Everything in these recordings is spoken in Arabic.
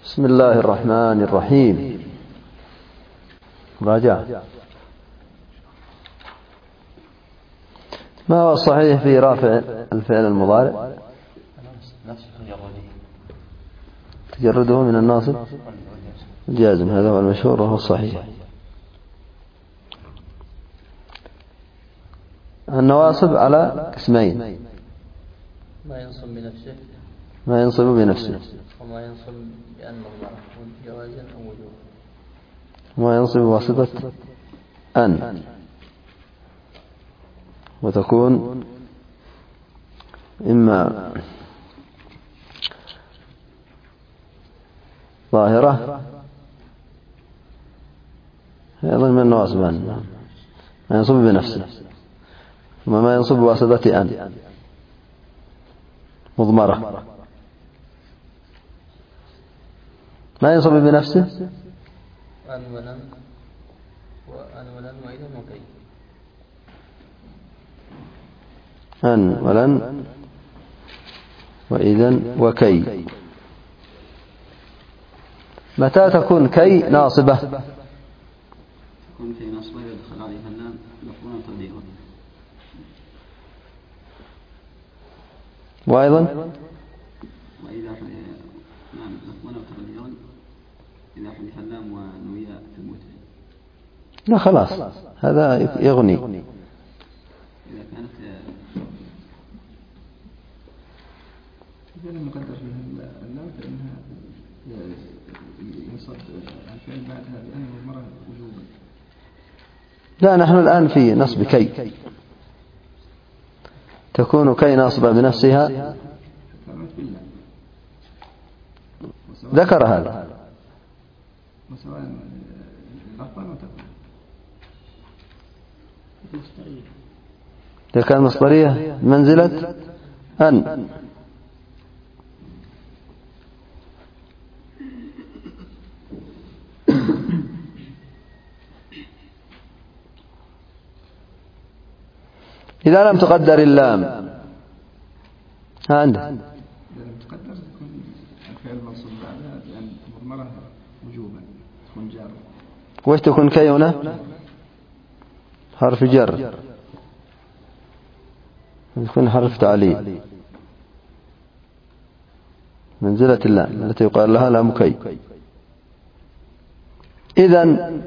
بسم الله الرحمن الرحيم. راجع. ما هو الصحيح في رافع الفعل المضارع؟ تجرده من الناصب الجازم، هذا هو المشهور وهو الصحيح. النواصب على قسمين: ما ينصب بنفسه ما ينصب بنفسه، وما ينصب بأن مضمرة جوازا أو وجوبا، وما ينصب بواسطة أن، وتكون إما ظاهرة، أيضا من النواصب أن، ما ينصب بنفسه، وما ينصب بواسطة أن مضمرة. ما ينصب بنفسه أن ولن وإذا وكي. أن ولن وإذا وكي. متى تكون كي ناصبة؟ تكون كي ناصبة إذا دخل عليها اللام مفعولا تقديرا، وأيضا وإذا مفعولا تقديرا إذا حذف اللام ونوي في المتفق. لا خلاص، هذا يغني. إذا كانت مقدر فيها اللام فإنها ينصب الفعل بعدها بأن مضمرة وجوبا. لا، نحن الآن في نصب كي. تكون كي ناصبة بنفسها، ذكر هذا. وسواء الأخبار ما تكون إذا كان مصدرية منزلة أن. إذا لم تقدر اللام، ها عندك. إذا لم تقدر تكون الفعل منصوب بعدها بأن مضمرة وجوبا، تكون جار. وش تكون كي هنا؟ حرف جر، يكون حرف تعليل منزلة اللام التي يقال لها لام كي. إذن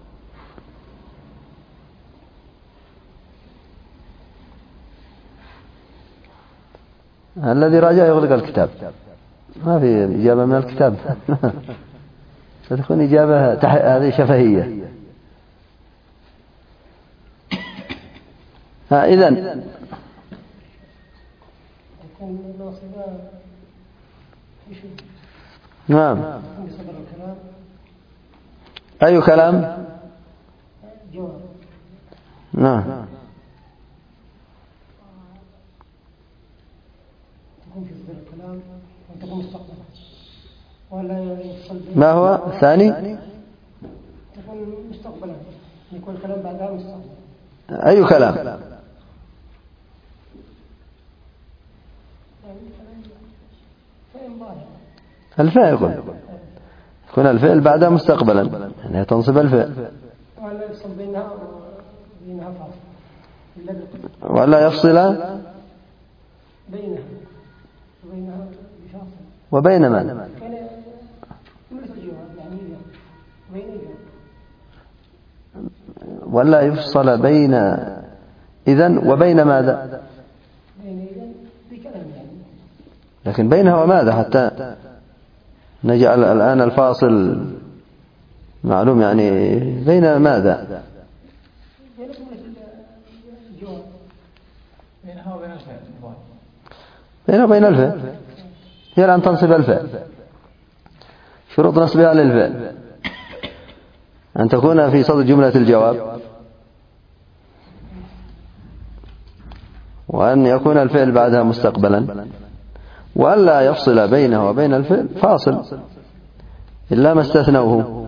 الذي راجع يغلق الكتاب، ما في إجابة من الكتاب. ستكون إجابة هذه شفهية. إذن نعم. أي كلام؟ نعم. ما هو الثاني؟ تكون مستقبلا، يكون الكلام بعدها مستقبلا. أي كلام؟ الفعل يكون الفعل بعدها مستقبلا، يعني تنصب الفعل. ولا يفصل بينها فاصل، ولا يفصل بينها بفاصل. وبين من؟ ولا يفصل بين إذن وبين ماذا؟ لكن بينها وماذا حتى نجعل الآن الفاصل معلوم، يعني بين ماذا؟ بينها وبين الفعل. هي الآن تنصب الفعل. شروط نصبها للفعل: أن تكون في صدر جملة الجواب، وأن يكون الفعل بعدها مستقبلا، وألا يفصل بينه وبين الفعل فاصل إلا ما استثنوه.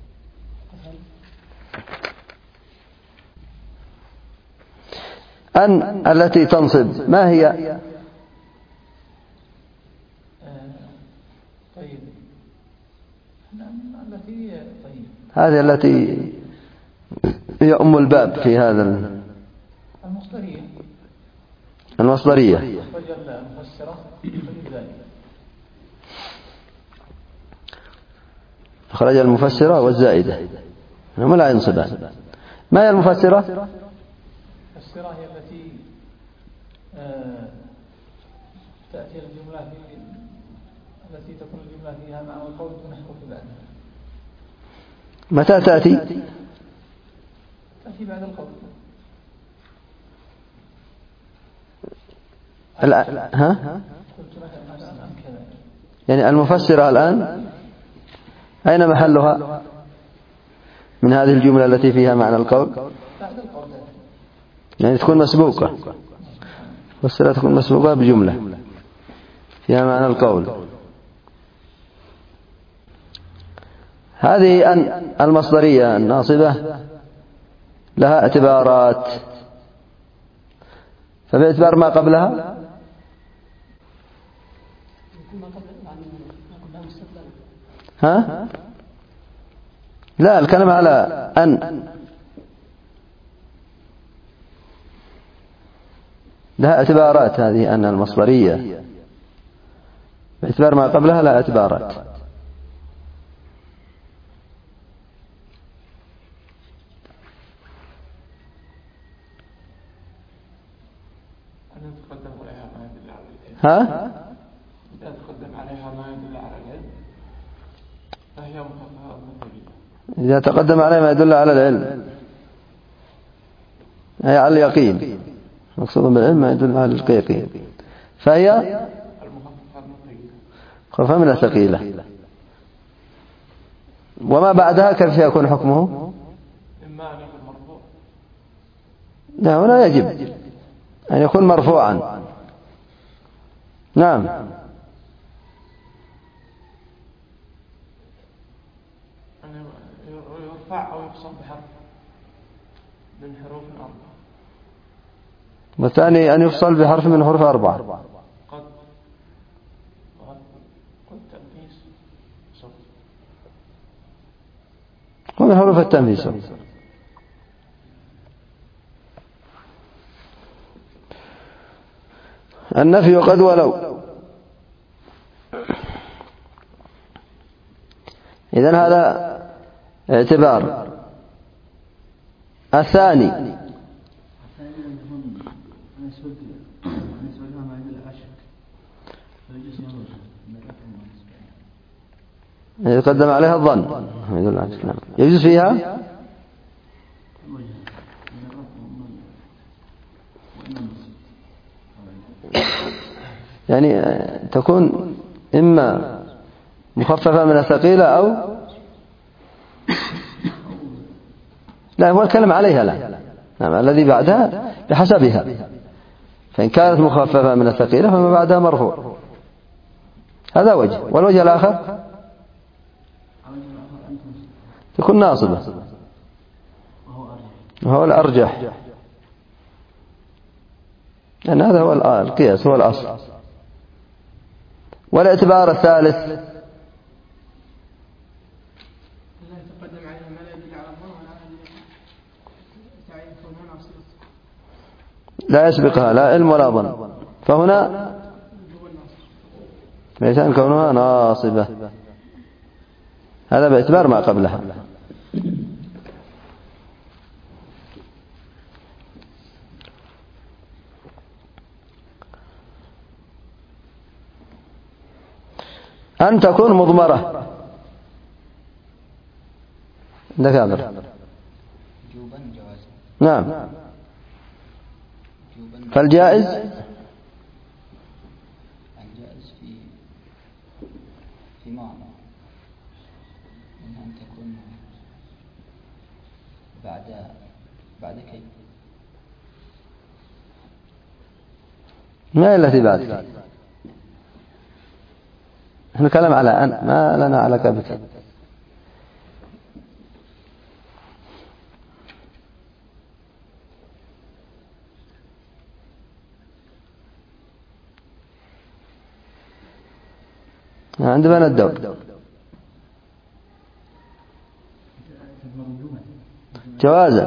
أن التي تنصب ما هي؟ طيب التي طيب هذه التي هي أم الباب في هذا المصدرية. أخرج المفسرة والزائدة هم لا ينصبان. ما هي المفسرة؟ المفسرة هي التي تأتي الجملة التي تكون الجملة فيها معنى القول دون حروف بعدها. متى تأتي؟ تأتي بعد القول. ها؟ يعني المفسرة الآن أين محلها من هذه الجملة التي فيها معنى القول؟ يعني تكون مسبوقة، مفسرة تكون مسبوقة بجملة فيها معنى القول. هذه المصدرية الناصبة لها اعتبارات، فباعتبار ما قبلها ها؟ لا، الكلام على أن لها اعتبارات. هذه أن المصدرية باعتبار ما قبلها لها اعتبارات. ها؟ إذا تقدم عليها ما يدل على العلم فهي مخففة مثلية. إذا تقدم عليها ما يدل على العلم أي على اليقين، مقصود بالعلم ما يدل على اليقين، فهي خفيفة من الثقيلة. وما بعدها كيف يكون حكمه؟ إما أن يكون مرفوع. لا، هنا يجب أن يكون مرفوعا. نعم. أن يرفع أو يقصر بحرف من حروف أربعة. والثاني أن يفصل بحرف من حروف أربعة. قد تأنيث صوت. ومن حروف التأنيث النفي قد ولو. إذن هذا اعتبار. الثاني يقدم عليها الظن يجوز فيها يعني تكون إما مخففة من الثقيلة أو لا، هو الكلام عليها لا. نعم، الذي بعدها بحسبها، فإن كانت مخففة من الثقيلة فما بعدها مرفوع. هذا وجه. والوجه الآخر تكون ناصبة وهو الأرجح، لأن هذا هو القياس، هو الأصل. والاعتبار الثالث لا يسبقها لا علم ولا ظن، فهنا بيتان كونها ناصبة، هذا باعتبار ما قبلها. أن تكون مضمرة. عندك أمر. وجوبا جوازا. نعم. فالجائز الجائز في معنى منها أن تكون بعد كي. ما هي التي بعد؟ نحن نتكلم على أن، ما لنا علاقة بك. عندما الدور جوازا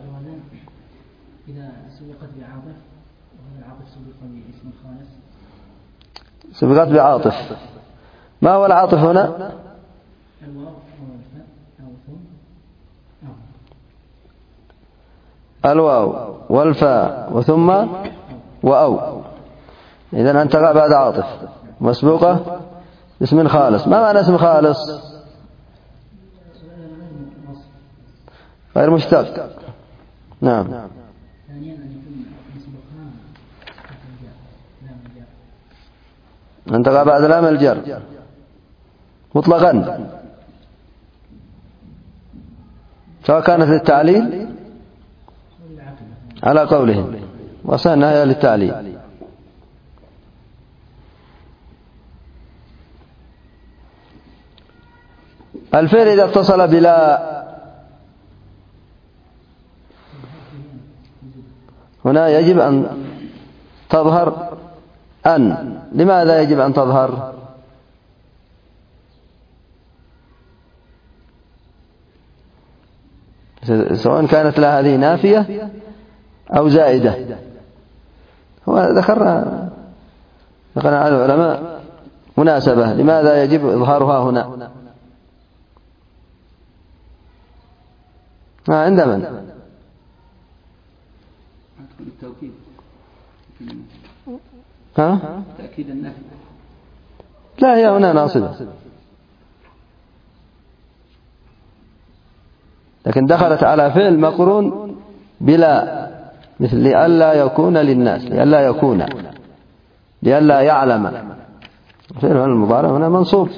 إذا سبقت بعاطف وهذا العاطف سبق باسم خالص. سبقت بعاطف. ما هو العاطف هنا؟ الواو والفاء أو ثم الواو والفاء وثم وأو. إذن أن تقع بعد عاطف مسبوقة اسم خالص. ما معنى اسم خالص؟ غير مشتق. نعم. ثانيا أن يكون مسبوقا أن تقع بعد لام الجر مطلقا، سواء كانت للتعليل على قولهم، وصلنا هي للتعليل. الفعل إذا اتصل بلا هنا يجب أن تظهر أن. لماذا يجب أن تظهر؟ سواء كانت لها هذه نافية أو زائدة. هو ذكرنا على العلماء مناسبة لماذا يجب إظهارها هنا. عند من؟ التوكيد. ها؟ تأكيد النفي. لا، هي هنا ناصبة، لكن دخلت على فعل مقرون بلا، مثل لئلا يكون للناس، لئلا يكون، لئلا يعلم. فعل المضارع هنا منصوب،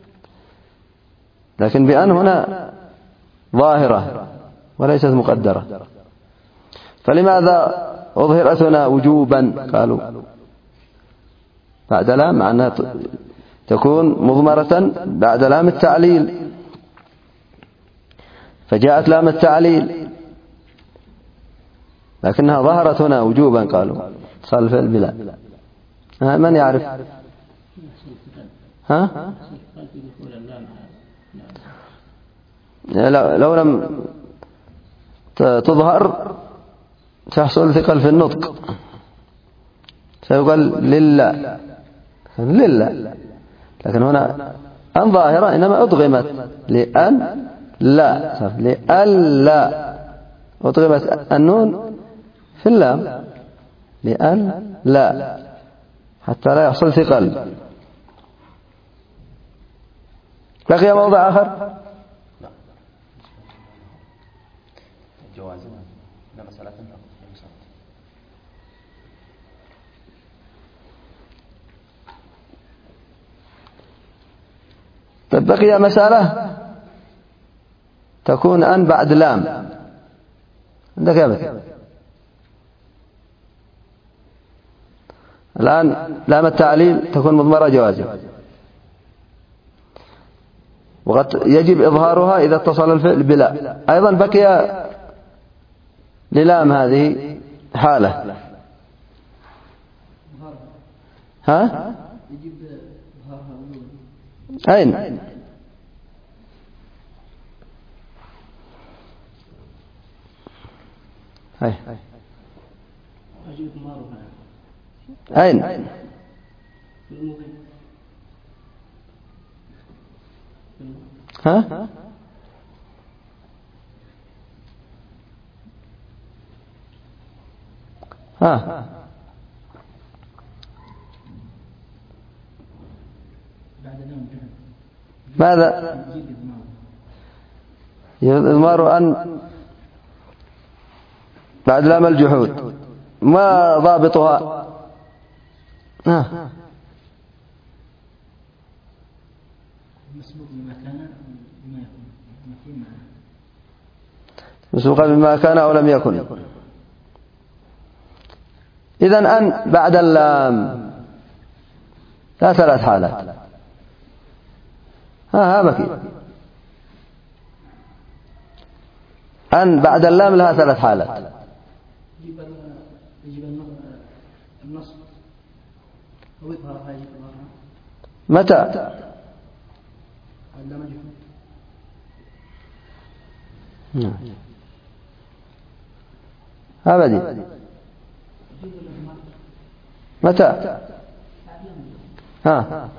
لكن بأن هنا ظاهرة وليست مقدرة. فلماذا أظهرت هنا وجوبا؟ قالوا بعد لام، مع أنها تكون مضمرة بعد لام التعليل، فجاءت لام التعليل لكنها ظهرت هنا وجوبا. قالوا صار الفعل بلا. من يعرف؟ ها؟ لو لم تظهر تحصل ثقل في النطق، سيقال لله، لكن هنا أن ظاهرة إنما أضغمت لأن لا، لأن لا أضغمت النون في اللام، لأن لا، حتى لا يحصل ثقل. بقي موضع آخر. بقي مسألة تكون أن بعد لام. عندك يا بك الآن لام التعليل تكون مضمرة جوازا، وقد يجب إظهارها إذا اتصل الفعل بلا. أيضا بقي للام هذه حالة. ها؟ يجب إظهارها. أين؟ هاي. أين؟ ها؟ ها؟ ماذا؟ إضمار أن بعد لام الجحود. ما ضابطها؟ مسبوقا بما كان أو لم يكن. إذن أن بعد اللام لا ثلاث حالات. ها بكي أن بعد اللام لها ثلاث حالات. يجب النصب أو إظهارها. متى؟ أبدي. متى؟ ها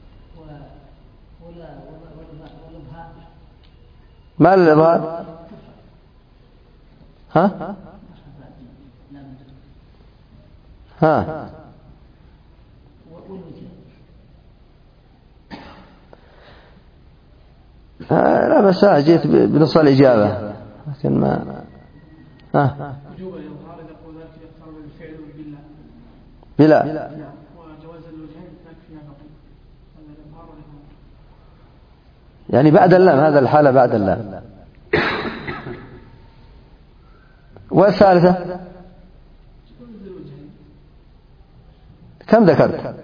ما الإظهار؟ ها ها لا بس جيت بنص الإجابة لكن ما وجوب الإظهار إذا قول ذلك يقترن بالفعل والبلا بلا وجواز الوجهين يكفي بقي الإظهار والإظهار يعني بعد اللام، هذا الحالة بعد اللام. والثالثة كم ذكرت؟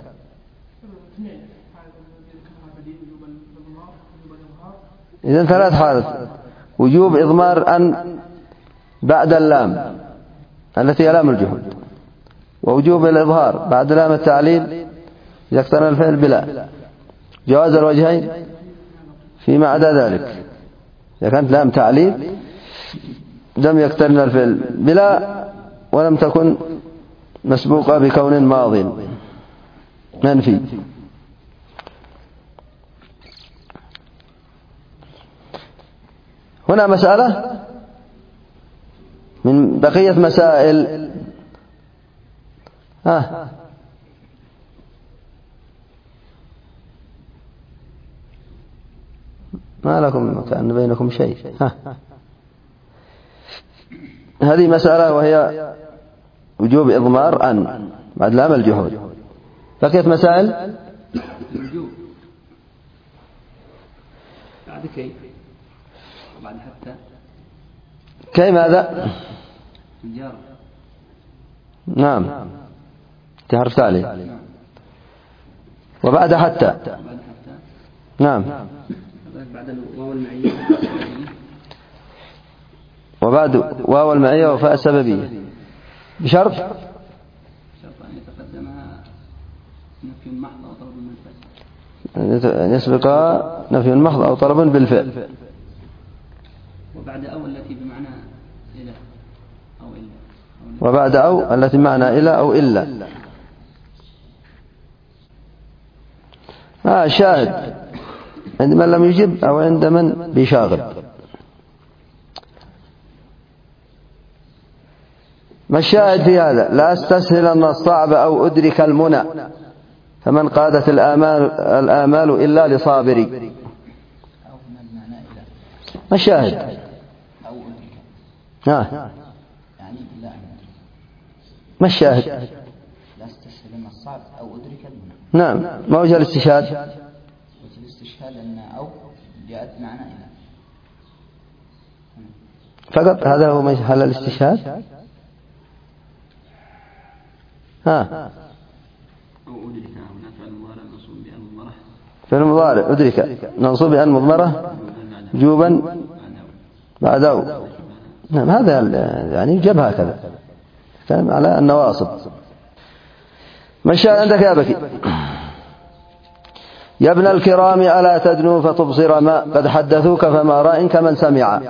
إذن 3 حالات: وجوب إضمار أن بعد اللام التي هي لام الجحود، ووجوب الإظهار بعد لام التعليل إذا اقترن الفعل بلا، جواز الوجهين فيما عدا ذلك إذا كانت لام تعليل لم يقترن الفعل بلا ولم تكن مسبوقة بكون ماض منفي. هنا مسألة من بقية مسائل. ما لكم كأن بينكم شيء. هذه مسألة وهي وجوب إضمار أن بعد لام الجحود. بقيت مسائل الوجوب بعد كي وبعد حتى. كي ماذا؟ الجار. نعم تحرف تعليل. وبعد حتى. نعم. بعد الواو المعية وبعد واو المعية وفاء السببية بشرط أن يتقدمها نفي محض أو طلب بالفعل، أن يسبق نفي محض أو طلب بالفعل. وبعد أو التي بمعنى إلى أو إلا. وبعد أو التي بمعنى إلى أو إلا. شاهد عند من لم يجب أو عند من بيشاغل. ما الشاهد في هذا؟ لا أستسهلن الصعب أو أدرك المنى فمن قادت الآمال إلا لصابري. ما الشاهد؟ أو أدرك يعني لا. ما الشاهد؟ لا أستسهلن الصعب أو أدرك المنى. نعم. ما وجه الاستشهاد؟ وجه الاستشهاد أن أو جاءت معنى إلى فقط. هذا هو محل الاستشهاد. أو أدرك هنا فعل مضارع منصوب بأن مضمرة. فعل مضارع أدرك منصوب بأن مضمرة وجوبا بعد أو. نعم هذا يعني جاب هكذا كلام على النواصب. ما الشاهد عندك يا بكي؟ يا ابن الكرام ألا تدنو فتبصر ما قد حدثوك فما راء كمن سمع.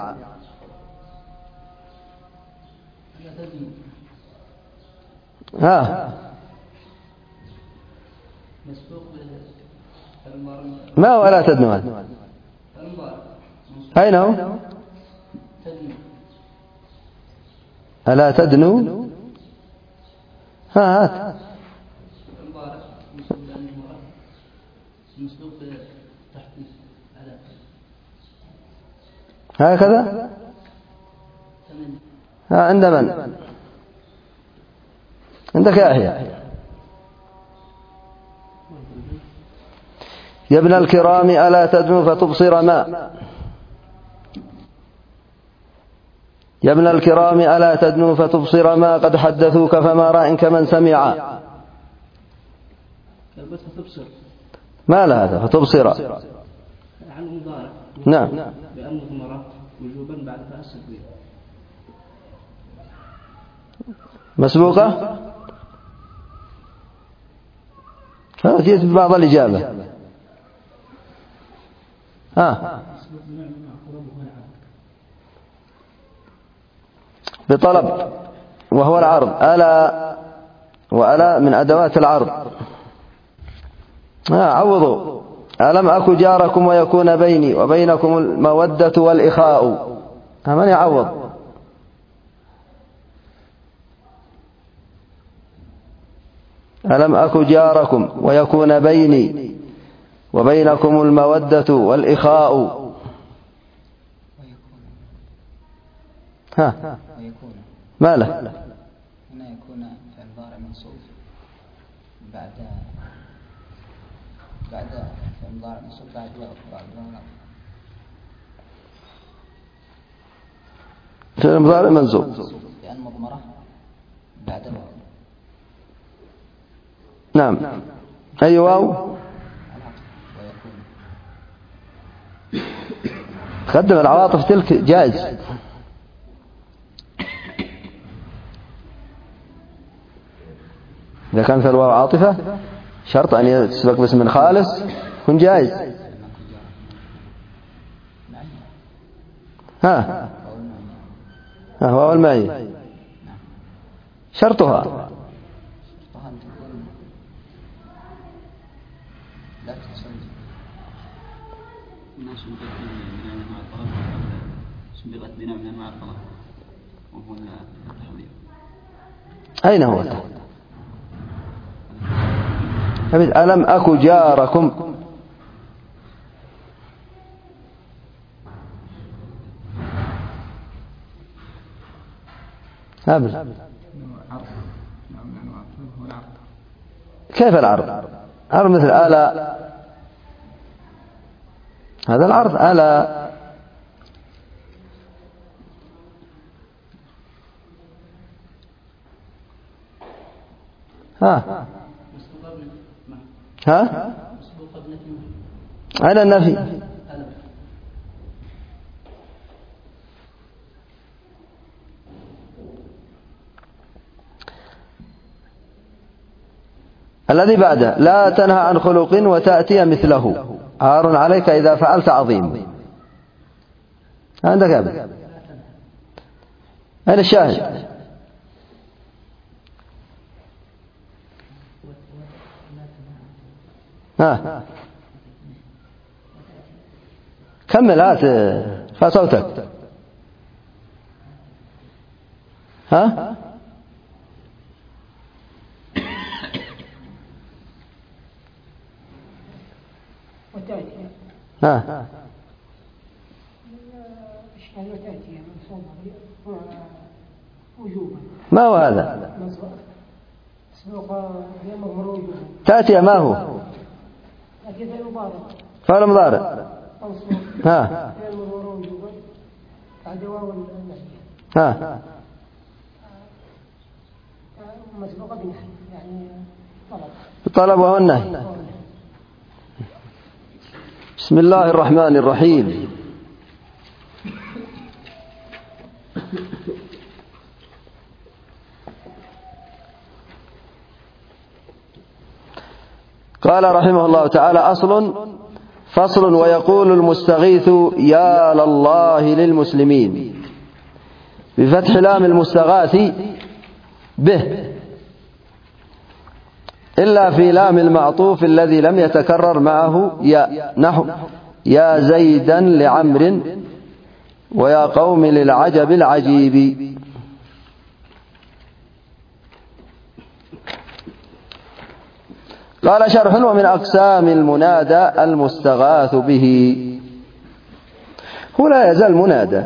ما هو ألا تدنو هذا؟ أين هو؟ ألا تدنو هات هكذا. عند من؟ عندك يا أحيى. يا ابن الكرام ألا تدنو فتبصر ما. يا ابن الكرام ألا تدنو فتبصر ما قد حدثوك فما راء كمن سمع. ما لا هذا فتبصر عن مضارع. نعم. بأن مضمرة وجوبا بعد فاء السببية. مسبوقة. فأتيت ببعض الإجابة. بطلب وهو العرض. ألا وألا من أدوات العرض. عوضوا. ألم أك جاركم ويكون بيني وبينكم المودة والإخاء. من يعوض؟ ألم أك جاركم ويكون بيني وبينكم المودة والإخاء. ها ما له؟ هنا يكون فعل مضارع منصوب بعد فعل مضارع منصوب بعد فعل مضارع منصوب لأن مضمرة بعد الواو. نعم. أي واو؟ قدم العواطف تلك جائز. إذا كانت الواو عاطفة شرط أن يسبق باسم خالص يكون جائز. ها واو المعية شرطها أن تكون لا تتصل الناس سبقت بنوع من أنواع الطلاق وهو التحضير. أين هو؟ ألم أك جاركم. كيف العرض؟ عرض مثل ألا. هذا العرض ألا. ها أين النفي؟ الذي بعده لا تنهى عن خلق وتأتي مثله عار عليك إذا فعلت عظيم. عندك يا ابن أين الشاهد؟ كمل هات فصوتك. ما هو هذا؟ تأتي ما هو؟ فعل مضارع. الطلب وهو النهي. بسم الله الرحمن الرحيم. قال رحمه الله تعالى فصل ويقول المستغيث يا لله للمسلمين بفتح لام المستغاث به إلا في لام المعطوف الذي لم يتكرر معه يا نحو يا زيدا لعمر ويا قوم للعجب العجيب. قال شرح ومن أقسام المنادى المستغاث به. هو لا يزال منادى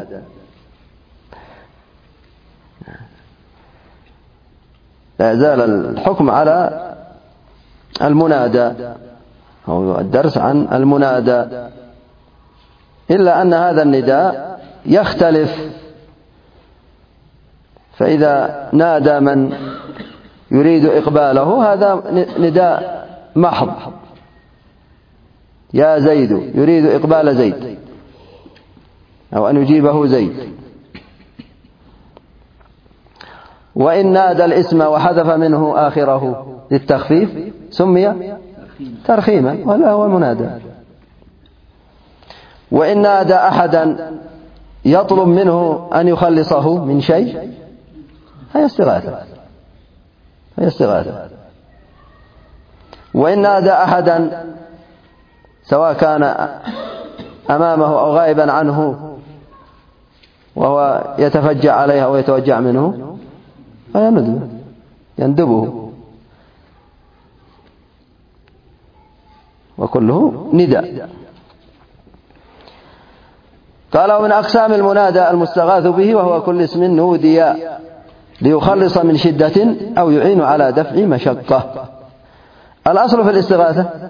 لا يزال الحكم على المنادى أو الدرس عن المنادى إلا أن هذا النداء يختلف. فإذا نادى من يريد إقباله هذا نداء محض يا زيد يريد إقبال زيد أو أن يجيبه زيد. وإن نادى الاسم وحذف منه آخره للتخفيف سمي ترخيما ولا هو المنادى. وإن نادى أحدا يطلب منه أن يخلصه من شيء هي استغاثة. وإن نادى أحدا سواء كان أمامه أو غائبا عنه وهو يتفجع عليه أو يتوجع منه يندبه، وكله نداء. قال: ومن أقسام المنادى المستغاث به، وهو كل اسم نودي ليخلص من شدة أو يعين على دفع مشقة. الأصل في الاستغاثة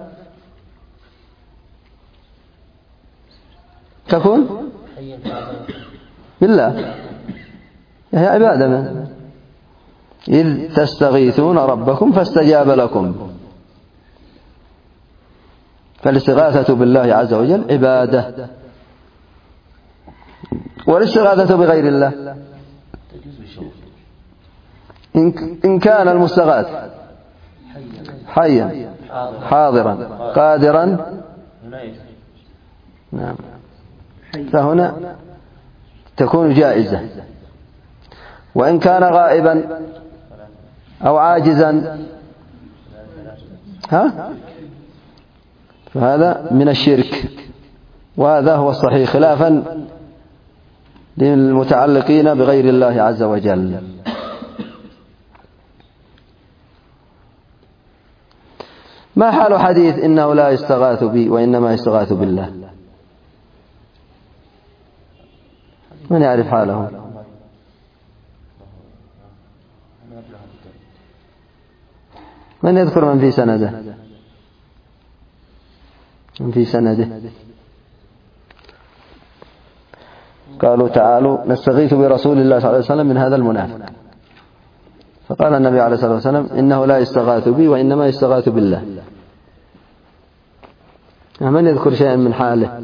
تكون بالله، هي عبادة منه. إذ تستغيثون ربكم فاستجاب لكم، فالاستغاثة بالله عز وجل عبادة. والاستغاثة بغير الله إن كان المستغاث حيا حاضرا قادرا، نعم، فهنا تكون جائزة. وإن كان غائبا أو عاجزا فهذا من الشرك، وهذا هو الصحيح خلافا للمتعلقين بغير الله عز وجل. ما حال حديث إنه لا يستغاث بي وإنما يستغاث بالله؟ من يعرف حاله؟ من يذكر من في سنده؟ من في سنده؟ قالوا: تعالوا نستغيث برسول الله صلى الله عليه وسلم من هذا المنافق. فقال النبي عليه الصلاة والسلام: إنه لا يستغاث بي وإنما يستغاث بالله. من يذكر شيئا من حاله؟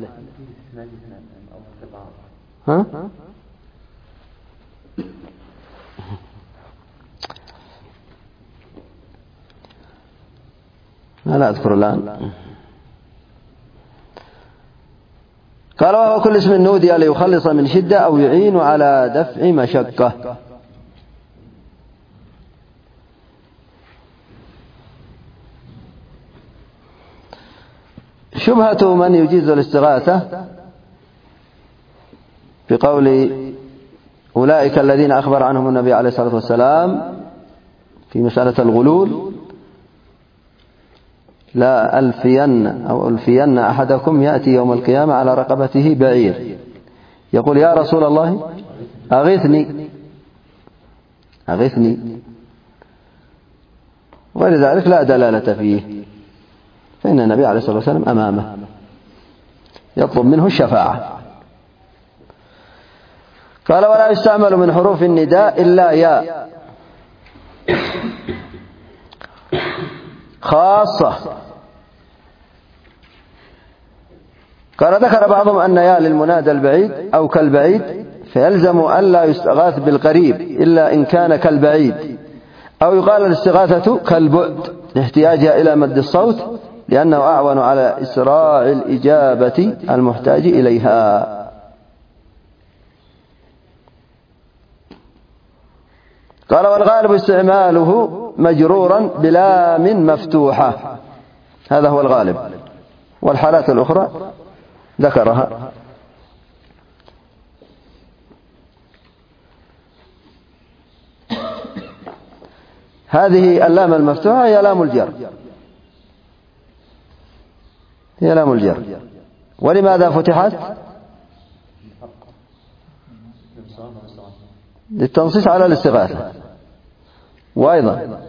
لا أذكر الآن. قال: وهو كل اسم نودي ليخلص من شدة أو يعين على دفع مشقة. شبهة من يجيز الاستغاثة بقول أولئك الذين أخبر عنهم النبي عليه الصلاة والسلام في مسألة الغلول: لا ألفين أحدكم يأتي يوم القيامة على رقبته بعير يقول: يا رسول الله أغثني، ولذلك لا دلالة فيه، فإن النبي عليه الصلاة والسلام أمامه يطلب منه الشفاعة. قال: ولا يستعمل من حروف النداء إلا يا خاصة. قال: ذكر بعضهم أن يا للمنادى البعيد أو كالبعيد، فيلزم أن لا يستغاث بالقريب إلا إن كان كالبعيد، أو يقال الاستغاثة كالبعد لاحتياجها إلى مد الصوت، لأنه أعون على إسراع الإجابة المحتاج إليها. قال: والغالب استعماله مجرورا بلام مفتوحة، هذا هو الغالب، والحالات الأخرى ذكرها. هذه اللام المفتوحة هي لام الجر. ولماذا فتحت؟ للتنصيص على الاستغاثة، وأيضا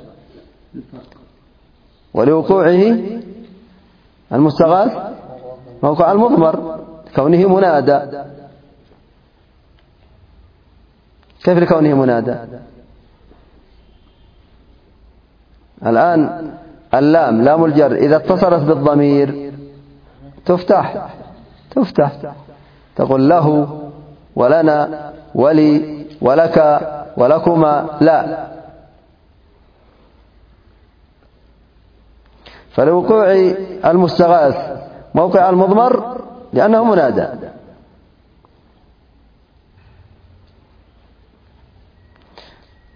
ولوقوعه المستغاث موقع المضمر كونه منادى. كيف لكونه منادى؟ الآن اللام لام الجر إذا اتصلت بالضمير تفتح، تقول له ولنا ولي ولك ولكما، لا. فلوقوع المستغاث موقع المضمر لأنه منادى.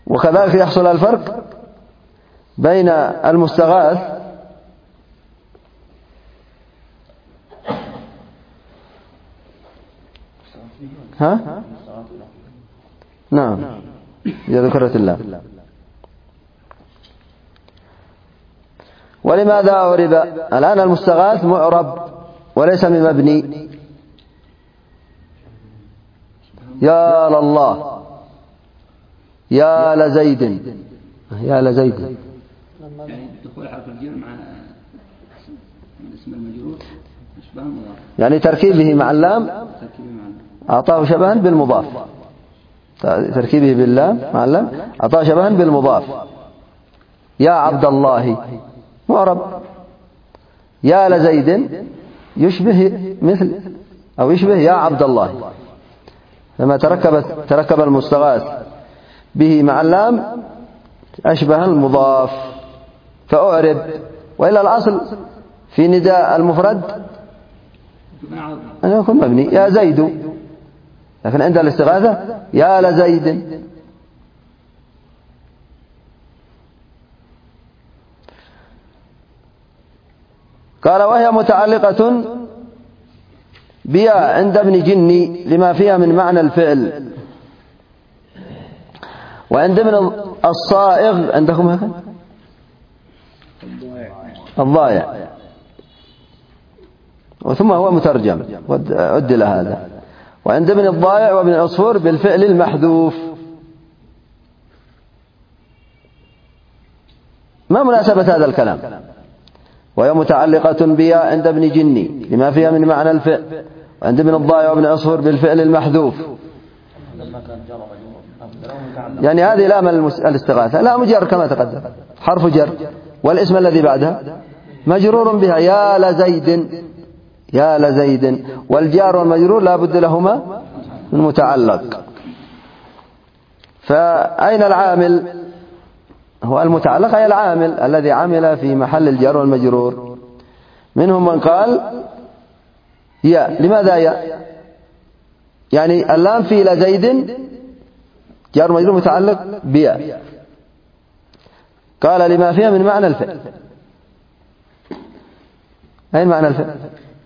وكذلك يحصل الفرق بين المستغاث نعم إذا ذكرت الله. ولماذا أعرب؟ الآن المستغاث معرب وليس من مبني. يا لله، يا لزيد، يا لزيد، يعني دخول حرف الجر مع الاسم المجرور أشبه مضاف، يعني تركيبه مع اللام أعطاه شبها بالمضاف. تركيبه باللام مع اللام أعطاه شبها بالمضاف. يا عبد الله معرب، يا لزيد يشبه مثل أو يشبه يا عبد الله، لما تركب المستغاث به مع اللام أشبه المضاف فأعرب. وإلا الأصل في نداء المفرد أن يكون مبني يا زيد، لكن عند الاستغاثة يا لزيد. قال وهي متعلقة بيا عند ابن جني لما فيها من معنى الفعل. وعند ابن الصائغ عندكم هكذا الضائع، وثم هو مترجم عدل هذا. وعند ابن الضائع وابن العصفور بالفعل المحذوف. ما مناسبة هذا الكلام؟ وهي متعلقة بيا عند ابن جني لما فيها من معنى الفعل، وعند ابن الضائع وابن العصفور بالفعل المحذوف. يعني هذه لام الاستغاثة لا مجر كما تقدم، حرف جر، والاسم الذي بعدها مجرور بها يا لزيد، يا لزيد. والجار والمجرور لا بد لهما من متعلق. فأين العامل؟ هو المتعلق أي العامل الذي عمل في محل الجار والمجرور. منهم من قال يا. لماذا يا؟ يعني اللام في لزيد جار مجرور متعلق بيا. قال لما فيها من معنى الفعل. أين معنى الفعل؟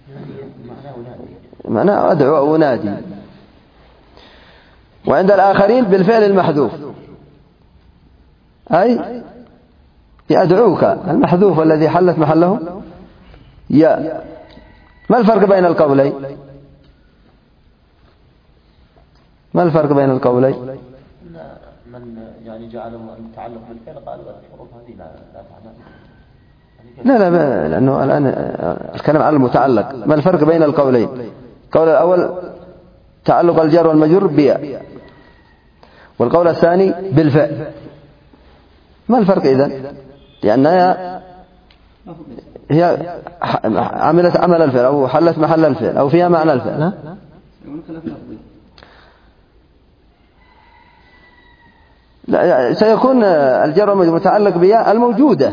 معنى أدعو أو أنادي. وعند الآخرين بالفعل المحذوف، أي يدعوك المحذوف الذي حلت محله يا. ما الفرق بين القولين؟ ما الفرق بين القولين؟ من يعني جعله متعلق بالفعل قال الحروف هذه لا تعمل. لا لأنه الآن الكلام على المتعلق. ما الفرق بين القولين؟ القول الأول تعلق الجار والمجرور بيا، والقول الثاني بالفعل. ما الفرق إذن؟ لأنها هي عملت عمل الفعل أو حلت محل الفعل أو فيها معنى الفعل. لا سيكون الجار والمجرور متعلق بيا الموجودة.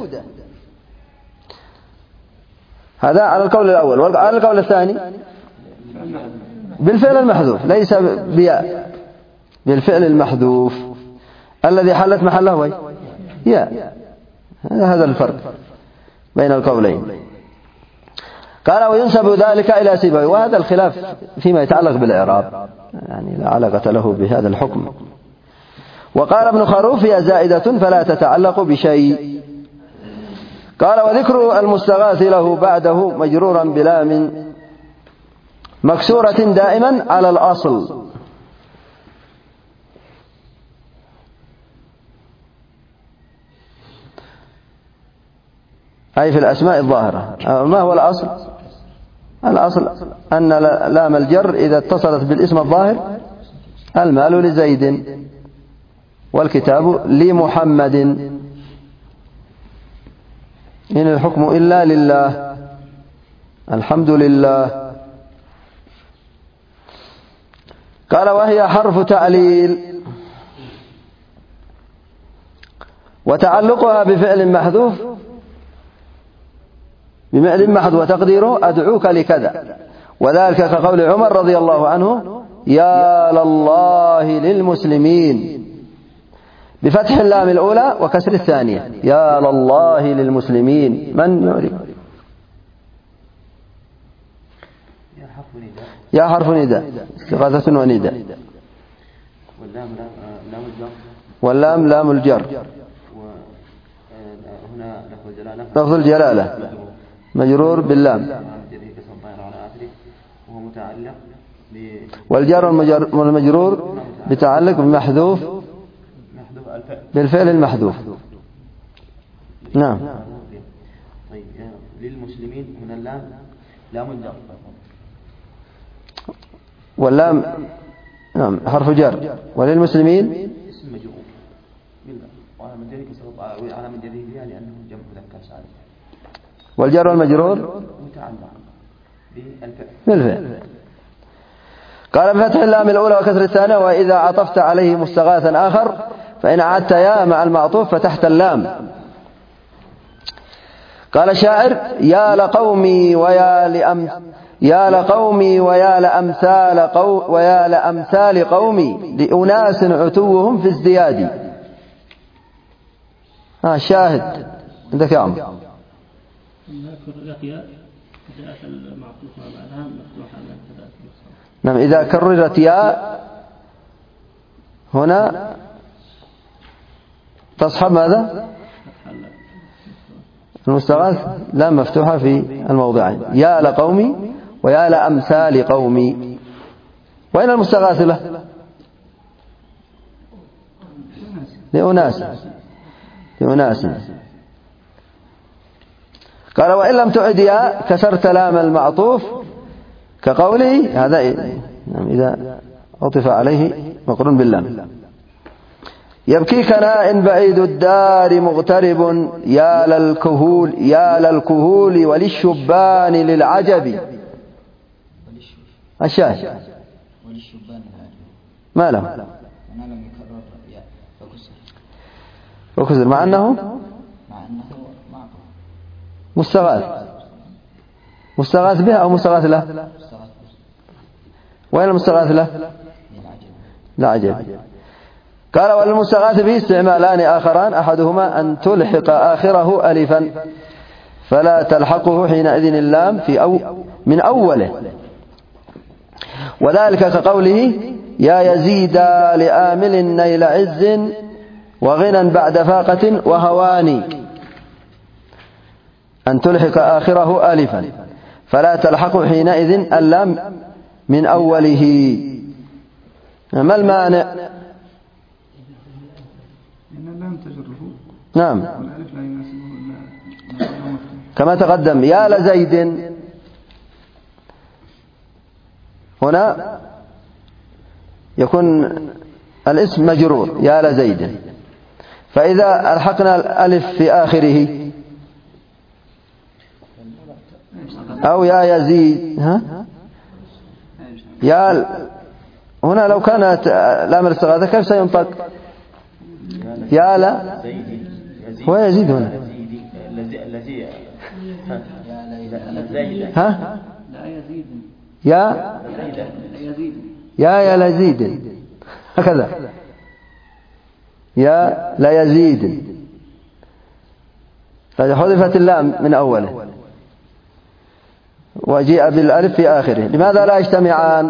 هذا على القول الأول. وعلى القول الثاني بالفعل المحذوف، ليس بيا، بالفعل المحذوف الذي حلت محله يا. هذا الفرق بين القولين. قال وينسب ذلك إلى سيبويه. وهذا الخلاف فيما يتعلق بالإعراب، يعني لا علاقة له بهذا الحكم. وقال ابن خروف هي زائدة فلا تتعلق بشيء. قال وذكر المستغاث له بعده مجرورا بلام مكسورة دائما على الأصل. أي في الأسماء الظاهرة. ما هو الأصل؟ الأصل أن لام الجر إذا اتصلت بالاسم الظاهر المال لزيد والكتاب لمحمد إن الحكم إلا لله الحمد لله. قال وهي حرف تعليل وتعلقها بفعل محذوف بفعل محذوف وتقديره أدعوك لكذا، وذلك كقول عمر رضي الله عنه يا لله للمسلمين، بفتح اللام الأولى وكسر الثانية. يا لله للمسلمين. من يعرف؟ يا حرف نداء استغاثة ونداء. واللام لام الجر. وهنا لفظ الجلالة مجرور باللام. وهو متعلق والجر والمجرور بتعلق بمحذوف بالفعل المحذوف. نعم. طيب للمسلمين هنا اللام لام الجر. واللام نعم حرف جر. وللمسلمين اسم مجرور بالله وعلى من جره بها لأنه جمع مذكر سالم. والجر والمجرور متعلق بالفعل. قال بفتح اللام الأولى وكسر الثانية. وإذا عطفت عليه مستغاثا آخر فإن أعدت يا مع المعطوف فتحت اللام. قال الشاعر يا لقومي ويا لأمثال قومي لأناس عتوهم في ازدياد. شاهد عندك يا عمرو. نعم إذا كررت يا هنا تصحب ماذا؟ المستغاث لام مفتوحة في الموضعين. يا لقومي ويا لأمثال قومي. وين المستغاث له؟ لأناس. قال وإن لم تعد يا كسرت لام المعطوف كقوله هذا إذا عطف عليه مقرون باللام. يبكيك ناء بعيد الدار مغترب يا للكهول وللشبان للعجب. الشاهد ما له وكسر مع أنه مستغاث به أو مستغاث له. وين المستغاث له؟ لا عجب. قال والمستغاث به استعمالان آخران أحدهما أن تلحق آخره ألفا فلا تلحقه حينئذ اللام من أوله. وذلك كقوله يا يزيد لآمل نيل عز وغنى بعد فاقة وهواني. أن تلحق آخره ألفا فلا تلحقه حينئذ اللام من أوله. ما المانع؟ إن اللام تجره. نعم والألف لا يناسبه إلا كما تقدم. يا لزيد هنا يكون الاسم مجرور يا لزيد. فإذا ألحقنا الألف في آخره أو يا يزيد هنا لو كانت لام الاستغاثة كيف سينطق؟ يا لا هو يزيد هنا يا لزيد هكذا يا لا يزيد. فحذفت اللام من أوله وجيء بالألف في آخره. لماذا لا يجتمعان؟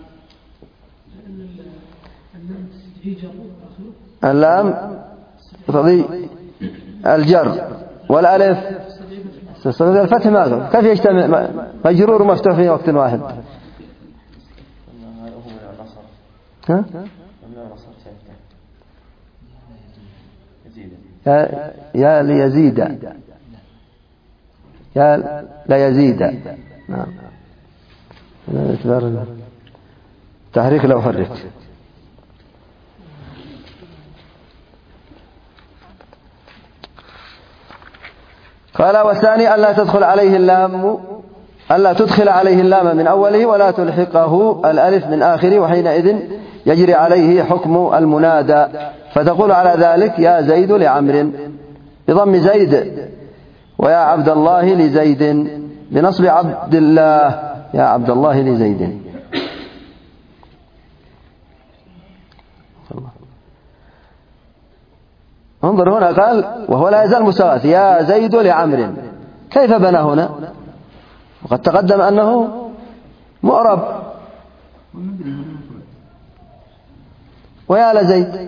اللام تقضي الجر والألف تستغل الفتح ما كيف يجتمع مجرور ومفتوح في وقت واحد؟ يا ليزيد يا لا يزيد. نعم اعتبار تحريك لو حرك. قال والثاني ألا تدخل عليه اللام من أوله ولا تلحقه الألف من آخره وحينئذ يجري عليه حكم المنادى. فتقول على ذلك يا زيد لعمر بضم زيد ويا عبد الله لزيد بنصب عبد الله يا عبد الله لزيد. انظر هنا قال وهو لا يزال مستغاث يا زيد لعمر، كيف بنى هنا؟ وقد تقدم أنه مؤرب. ويا لزيد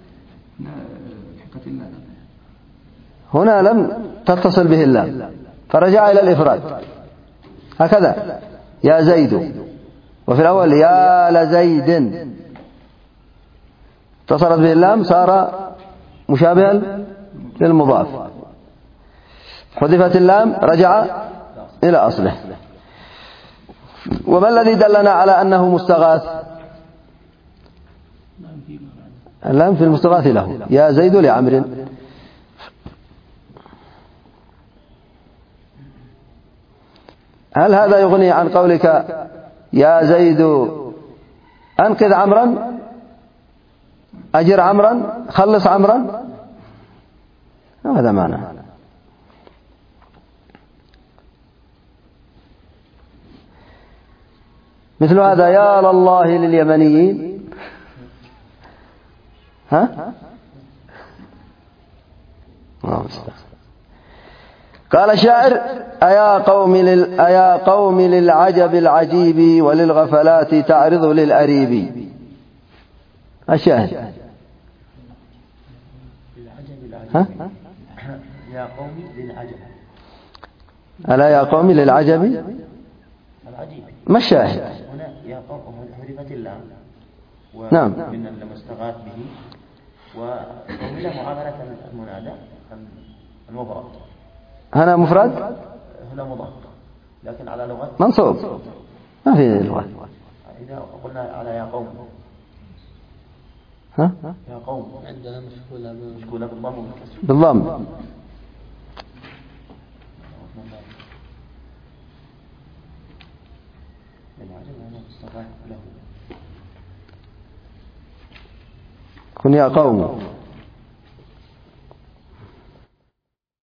هنا لم تتصل به اللام فرجع إلى الإفراد هكذا يا زيد، وفي الأول يا لزيد اتصلت به اللام صار مشابها للمضاف، حذفت اللام رجع إلى أصله. وما الذي دلنا على أنه مستغاث؟ اللام في المستغاث له يا زيد لعمر. هل هذا يغني عن قولك يا زيد أنقذ عمرا، أجر عمرا، خلص عمرا؟ هذا معنى. مثل هذا يا لله لليمنيين. ها؟ قال الشاعر أيا قوم للعجب العجيب وللغفلات تعرض للأريب. الشاهد ها؟ يا قومي للعجب. ألا يا قوم للعجب العجيب. ما الشاهد؟ هنا يا قوم حذفت اللام نعم من المستغاث به وعمل معاملة المنادى المفرد. هنا مفرد هنا مضاف لكن على لغة منصوب ما في لغة. إذا قلنا على يا قوم ها؟ يا قوم عندنا مشكولة بالضم والكسر. بالضم. كن يا قوم